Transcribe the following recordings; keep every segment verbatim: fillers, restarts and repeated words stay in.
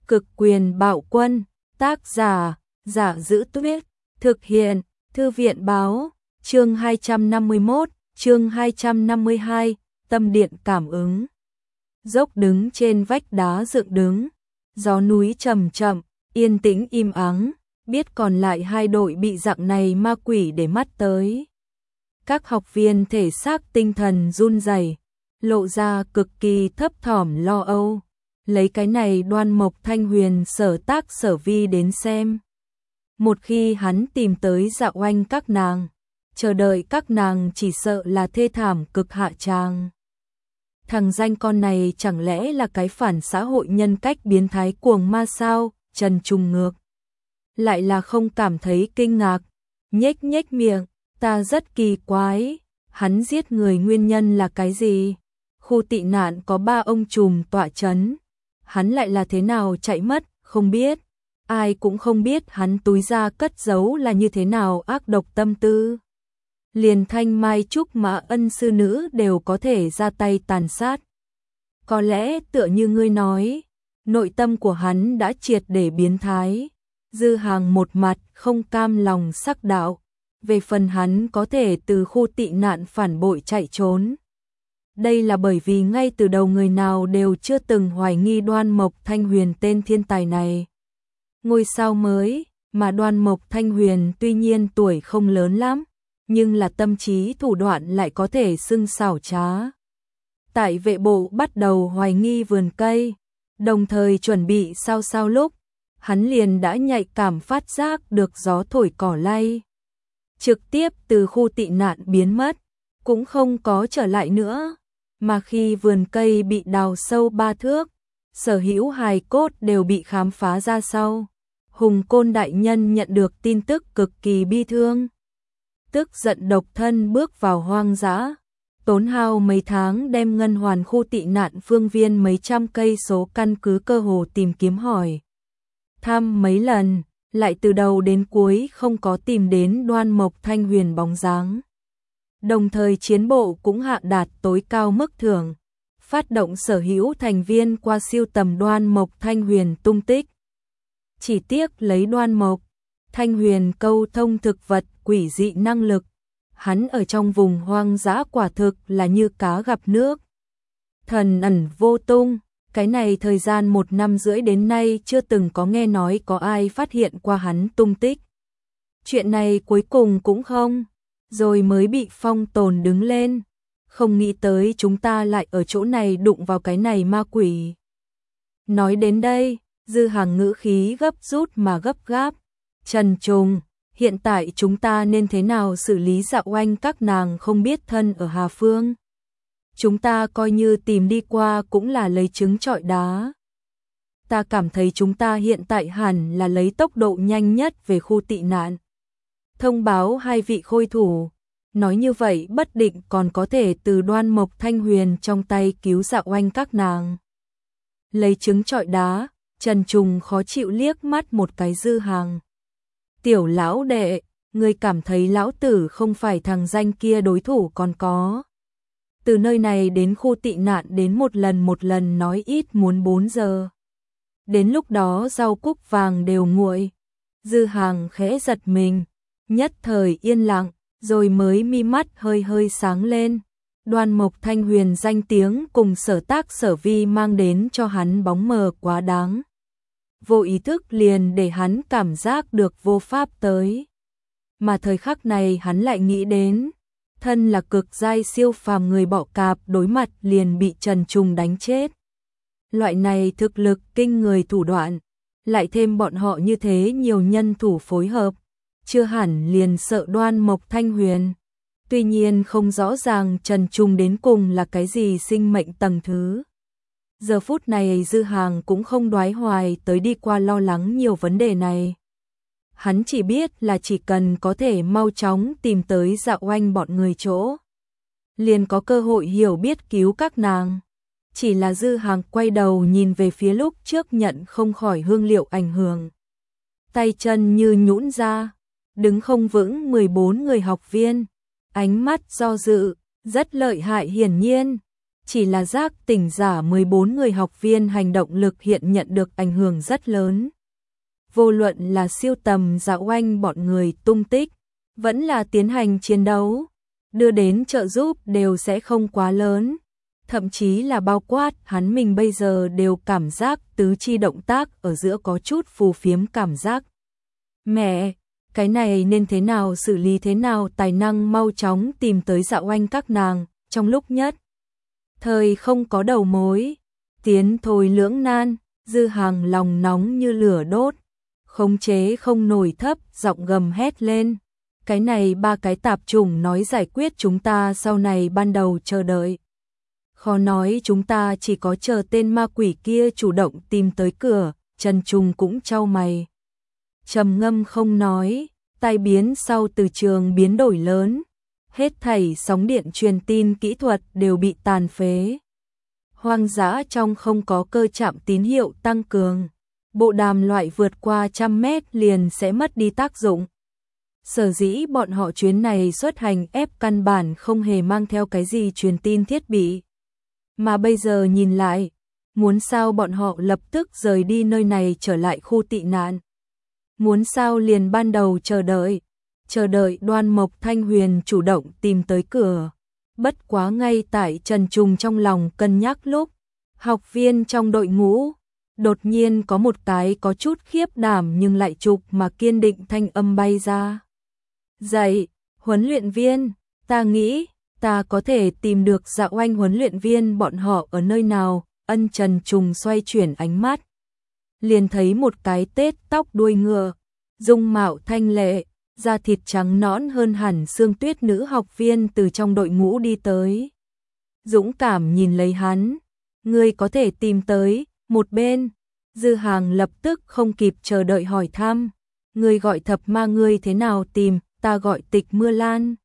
Cực quyền bạo quân, tác giả, Giả Giữ Tuyết, thực hiện, Thư viện báo, chương hai trăm năm mươi mốt, chương hai trăm năm mươi hai, tâm điện cảm ứng. Dốc đứng trên vách đá dựng đứng, gió núi chậm chậm, yên tĩnh im ắng, biết còn lại hai đội bị dạng này ma quỷ để mắt tới. Các học viên thể xác tinh thần run rẩy, lộ ra cực kỳ thấp thỏm lo âu. Lấy cái này Đoan Mộc Thanh Huyền sở tác sở vi đến xem. Một khi hắn tìm tới Dạ Oanh các nàng, chờ đợi các nàng chỉ sợ là thê thảm cực hạ tràng. Thằng danh con này chẳng lẽ là cái phản xã hội nhân cách biến thái cuồng ma sao? Trần Trùng ngược lại là không cảm thấy kinh ngạc, nhếch nhếch miệng, ta rất kỳ quái, hắn giết người nguyên nhân là cái gì? Khu tị nạn có ba ông trùm tọa chấn, hắn lại là thế nào chạy mất, không biết, ai cũng không biết hắn túi ra cất giấu là như thế nào ác độc tâm tư. Liền Thanh Mai Trúc Mã ân sư nữ đều có thể ra tay tàn sát. Có lẽ tựa như ngươi nói, nội tâm của hắn đã triệt để biến thái. Dư Hàng một mặt không cam lòng sắc đạo, về phần hắn có thể từ khu tị nạn phản bội chạy trốn. Đây là bởi vì ngay từ đầu người nào đều chưa từng hoài nghi Đoan Mộc Thanh Huyền tên thiên tài này. Ngôi sao mới, mà Đoan Mộc Thanh Huyền tuy nhiên tuổi không lớn lắm, nhưng là tâm trí thủ đoạn lại có thể xưng xảo trá. Tại vệ bộ bắt đầu hoài nghi vườn cây, đồng thời chuẩn bị sao sao lúc, hắn liền đã nhạy cảm phát giác được gió thổi cỏ lay. Trực tiếp từ khu tị nạn biến mất, cũng không có trở lại nữa, mà khi vườn cây bị đào sâu ba thước, sở hữu hài cốt đều bị khám phá ra sau. Hùng Côn đại nhân nhận được tin tức cực kỳ bi thương. Tức giận độc thân bước vào hoang dã, tốn hao mấy tháng đem ngân hoàn khu tị nạn phương viên mấy trăm cây số căn cứ cơ hồ tìm kiếm hỏi thăm mấy lần, lại từ đầu đến cuối không có tìm đến Đoan Mộc Thanh Huyền bóng dáng. Đồng thời chiến bộ cũng hạ đạt tối cao mức thưởng, phát động sở hữu thành viên qua siêu tầm Đoan Mộc Thanh Huyền tung tích. Chỉ tiếc lấy Đoan Mộc Thanh Huyền câu thông thực vật quỷ dị năng lực, hắn ở trong vùng hoang dã quả thực là như cá gặp nước. Thần ẩn vô tung, cái này thời gian một năm rưỡi đến nay chưa từng có nghe nói có ai phát hiện qua hắn tung tích. Chuyện này cuối cùng cũng không, rồi mới bị phong tồn đứng lên. Không nghĩ tới chúng ta lại ở chỗ này đụng vào cái này ma quỷ. Nói đến đây, Dư Hàng ngữ khí gấp rút mà gấp gáp. Trần Trùng, hiện tại chúng ta nên thế nào xử lý Dạ Oanh các nàng không biết thân ở Hà Phương? Chúng ta coi như tìm đi qua cũng là lấy trứng trọi đá. Ta cảm thấy chúng ta hiện tại hẳn là lấy tốc độ nhanh nhất về khu tị nạn. Thông báo hai vị khôi thủ, nói như vậy bất định còn có thể từ Đoan Mộc Thanh Huyền trong tay cứu Dạ Oanh các nàng. Lấy trứng trọi đá, Trần Trùng khó chịu liếc mắt một cái Dư Hàng. Tiểu lão đệ, ngươi cảm thấy lão tử không phải thằng danh kia đối thủ còn có. Từ nơi này đến khu tị nạn đến một lần một lần nói ít muốn bốn giờ. Đến lúc đó rau cúc vàng đều nguội. Dư Hàng khẽ giật mình, nhất thời yên lặng, rồi mới mi mắt hơi hơi sáng lên. Đoan Mộc Thanh Huyền danh tiếng cùng sở tác sở vi mang đến cho hắn bóng mờ quá đáng. Vô ý thức liền để hắn cảm giác được vô pháp tới. Mà thời khắc này hắn lại nghĩ đến, thân là cực giai siêu phàm người bọ cạp đối mặt liền bị Trần Trùng đánh chết. Loại này thực lực kinh người thủ đoạn, lại thêm bọn họ như thế nhiều nhân thủ phối hợp, chưa hẳn liền sợ Đoan Mộc Thanh Huyền. Tuy nhiên không rõ ràng Trần Trùng đến cùng là cái gì sinh mệnh tầng thứ. Giờ phút này Dư Hàng cũng không đoái hoài tới đi qua lo lắng nhiều vấn đề này. Hắn chỉ biết là chỉ cần có thể mau chóng tìm tới Dạ Oanh bọn người chỗ, liền có cơ hội hiểu biết cứu các nàng. Chỉ là Dư Hàng quay đầu nhìn về phía lúc trước nhận không khỏi hương liệu ảnh hưởng. Tay chân như nhũn ra, đứng không vững mười bốn người học viên, ánh mắt do dự, rất lợi hại hiển nhiên. chỉ là giác tỉnh giả mười bốn người học viên hành động lực hiện nhận được ảnh hưởng rất lớn. Vô luận là siêu tầm Dạ Oanh bọn người tung tích, vẫn là tiến hành chiến đấu, đưa đến trợ giúp đều sẽ không quá lớn. Thậm chí là bao quát hắn mình bây giờ đều cảm giác tứ chi động tác ở giữa có chút phù phiếm cảm giác. Mẹ, cái này nên thế nào xử lý thế nào, tài năng mau chóng tìm tới Dạ Oanh các nàng, trong lúc nhất thời không có đầu mối, tiến thôi lưỡng nan, Dư Hàng lòng nóng như lửa đốt, khống chế không nổi, thấp giọng gầm hét lên. Cái này ba cái tạp chủng nói giải quyết chúng ta sau này ban đầu chờ đợi. Khó nói chúng ta chỉ có chờ tên ma quỷ kia chủ động tìm tới cửa, Trần Trùng cũng chau mày. Trầm ngâm không nói, tai biến sau từ trường biến đổi lớn. Hết thảy sóng điện truyền tin kỹ thuật đều bị tàn phế. Hoang dã trong không có cơ chạm tín hiệu tăng cường. Bộ đàm loại vượt qua trăm mét liền sẽ mất đi tác dụng. Sở dĩ bọn họ chuyến này xuất hành ép căn bản không hề mang theo cái gì truyền tin thiết bị. Mà bây giờ nhìn lại, muốn sao bọn họ lập tức rời đi nơi này trở lại khu tị nạn. Muốn sao liền ban đầu chờ đợi, chờ đợi Đoan Mộc Thanh Huyền chủ động tìm tới cửa. Bất quá ngay tại Trần Trùng trong lòng cân nhắc lúc, học viên trong đội ngũ, đột nhiên có một cái có chút khiếp đảm nhưng lại trục mà kiên định thanh âm bay ra. Dậy, huấn luyện viên, ta nghĩ, ta có thể tìm được Dạ Oanh huấn luyện viên bọn họ ở nơi nào. Ân Trần Trùng xoay chuyển ánh mắt, liền thấy một cái tết tóc đuôi ngựa, dung mạo thanh lệ, da thịt trắng nõn hơn hẳn Sương Tuyết nữ học viên từ trong đội ngũ đi tới. Dũng cảm nhìn lấy hắn, ngươi có thể tìm tới. Một bên, Dư Hàng lập tức không kịp chờ đợi hỏi thăm, ngươi gọi thập ma ngươi thế nào tìm? Ta gọi Tịch Mưa Lan.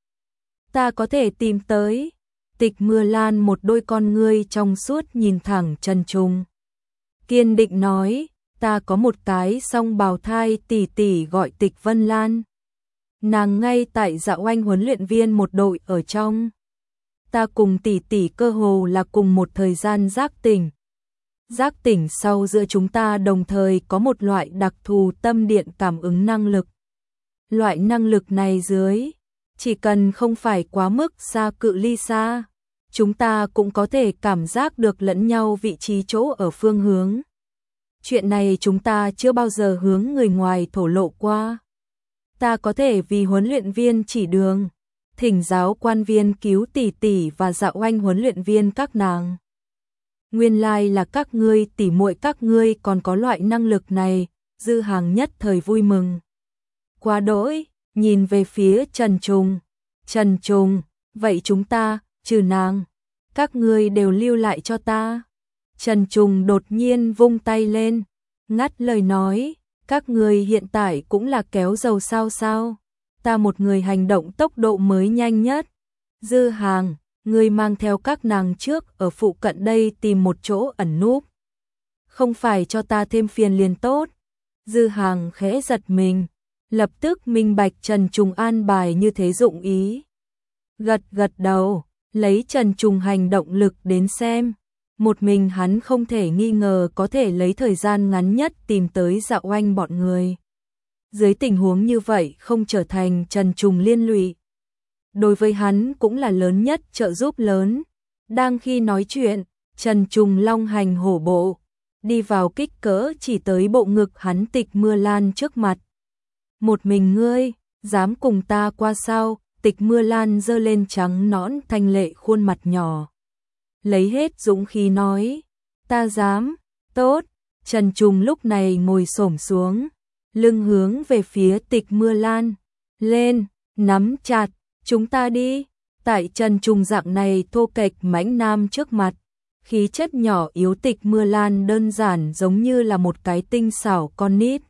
Ta có thể tìm tới. Tịch Mưa Lan một đôi con ngươi trong suốt nhìn thẳng Trần Trùng, kiên định nói, ta có một cái song bào thai tỷ tỷ gọi Tịch Vân Lan. Nàng ngay tại Dạ Oanh huấn luyện viên một đội ở trong. Ta cùng tỷ tỷ cơ hồ là cùng một thời gian giác tỉnh. Giác tỉnh sau giữa chúng ta đồng thời có một loại đặc thù tâm điện cảm ứng năng lực. Loại năng lực này dưới, chỉ cần không phải quá mức xa cự ly xa, chúng ta cũng có thể cảm giác được lẫn nhau vị trí chỗ ở phương hướng. Chuyện này chúng ta chưa bao giờ hướng người ngoài thổ lộ qua. Ta có thể vì huấn luyện viên chỉ đường, thỉnh giáo quan viên cứu tỷ tỷ và Dạ Oanh huấn luyện viên các nàng. Nguyên lai là các ngươi tỉ muội các ngươi còn có loại năng lực này. Dư Hàng nhất thời vui mừng quá đỗi, nhìn về phía Trần Trùng. Trần Trùng, vậy chúng ta, trừ nàng, các ngươi đều lưu lại cho ta. Trần Trùng đột nhiên vung tay lên, ngắt lời nói, các ngươi hiện tại cũng là kéo dầu sao sao, ta một người hành động tốc độ mới nhanh nhất. Dư Hàng, ngươi mang theo các nàng trước ở phụ cận đây tìm một chỗ ẩn núp. Không phải cho ta thêm phiền liền tốt. Dư Hàng khẽ giật mình, lập tức minh bạch Trần Trùng an bài như thế dụng ý. Gật gật đầu, lấy Trần Trùng hành động lực đến xem. Một mình hắn không thể nghi ngờ có thể lấy thời gian ngắn nhất tìm tới Dạ Oanh bọn người. Dưới tình huống như vậy không trở thành Trần Trùng liên lụy, đối với hắn cũng là lớn nhất trợ giúp lớn. Đang khi nói chuyện, Trần Trùng long hành hổ bộ, đi vào kích cỡ chỉ tới bộ ngực hắn Tịch Mưa Lan trước mặt. Một mình ngươi, dám cùng ta qua sao? Tịch Mưa Lan giơ lên trắng nõn thanh lệ khuôn mặt nhỏ, lấy hết dũng khí nói, ta dám. Tốt. Trần Trùng lúc này ngồi xổm xuống, lưng hướng về phía Tịch Mưa Lan, lên, nắm chặt, chúng ta đi. Tại Trần Trùng dạng này thô kệch mãnh nam trước mặt, khí chất nhỏ yếu Tịch Mưa Lan đơn giản giống như là một cái tinh xảo con nít.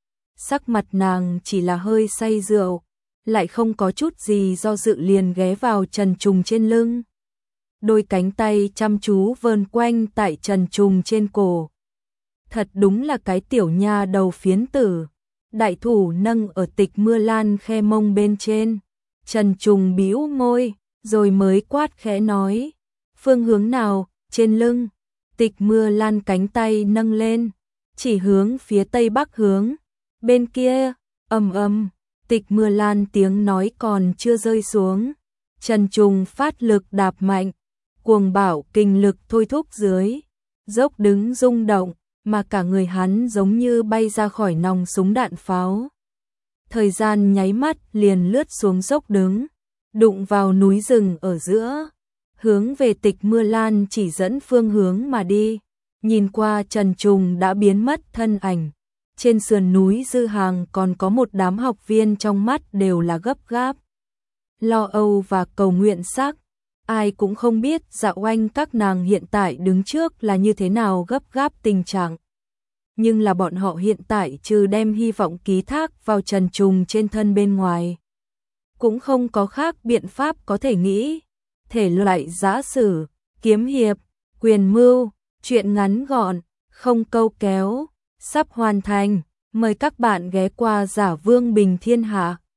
Sắc mặt nàng chỉ là hơi say rượu, lại không có chút gì do dự liền ghé vào Trần Trùng trên lưng. Đôi cánh tay chăm chú vờn quanh tại Trần Trùng trên cổ. Thật đúng là cái tiểu nha đầu phiến tử. Đại thủ nâng ở Tịch Mưa Lan khe mông bên trên. Trần Trùng bĩu môi, rồi mới quát khẽ nói, Phương hướng nào? Trên lưng. Tịch Mưa Lan cánh tay nâng lên, chỉ hướng phía tây bắc hướng. Bên kia, ầm ầm, Tịch Mưa Lan tiếng nói còn chưa rơi xuống. Trần Trùng phát lực đạp mạnh, cuồng bạo kinh lực thôi thúc dưới. Dốc đứng rung động, mà cả người hắn giống như bay ra khỏi nòng súng đạn pháo. Thời gian nháy mắt liền lướt xuống dốc đứng, đụng vào núi rừng ở giữa, hướng về Tịch Mưa Lan chỉ dẫn phương hướng mà đi. Nhìn qua Trần Trùng đã biến mất thân ảnh. Trên sườn núi Dư Hàng còn có một đám học viên trong mắt đều là gấp gáp, lo âu và cầu nguyện sắc. Ai cũng không biết Dạ Oanh các nàng hiện tại đứng trước là như thế nào gấp gáp tình trạng. Nhưng là bọn họ hiện tại trừ đem hy vọng ký thác vào Trần Trùng trên thân bên ngoài, cũng không có khác biện pháp có thể nghĩ. Thể loại giã sử, kiếm hiệp, quyền mưu, truyện ngắn gọn, không câu kéo, sắp hoàn thành. Mời các bạn ghé qua Giả Vương Bình Thiên Hạ.